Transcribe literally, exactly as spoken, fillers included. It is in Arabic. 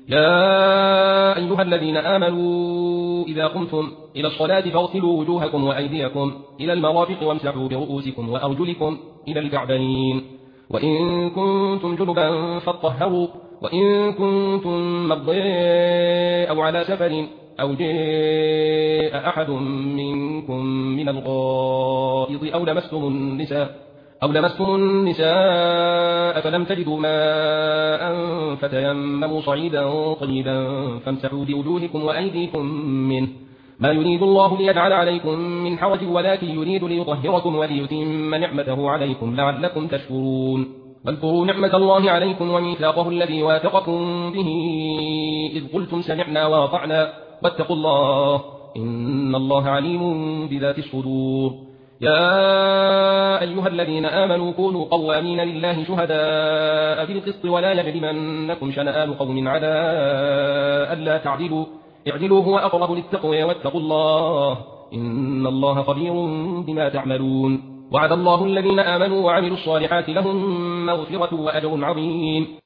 يا أيها الذين آمنوا إذا قمتم إلى الصلاة فاغسلوا وجوهكم وأيديكم إلى المرافق وامسحوا برؤوسكم وأرجلكم إلى الكعبين وإن كنتم جنبا فاطهروا وإن كنتم مرضى أو على سفر أو جاء أحد منكم من الغائط أو لمستم النساء أو لمستم النساء فلم تجدوا ماء فتيمموا صعيدا طيبا فامسحوا بوجوهكم وأيديكم منه ما يريد الله ليجعل عليكم من حرج ولكن يريد ليطهركم وليتم نعمته عليكم لعلكم تشكرون واذكروا نعمة الله عليكم وميثاقه الذي واثقكم به إذ قلتم سمعنا وأطعنا واتقوا الله إن الله عليم بذات الصدور يا أيها الذين آمنوا كونوا قوامين لله شهداء بالقسط ولا يجرمنكم شنآن قوم على ألا تعدلوا اعدلوا هو أقرب للتقوى واتقوا الله إن الله خبير بما تعملون وعد الله الذين آمنوا وعملوا الصالحات لهم مغفرة وأجر عظيم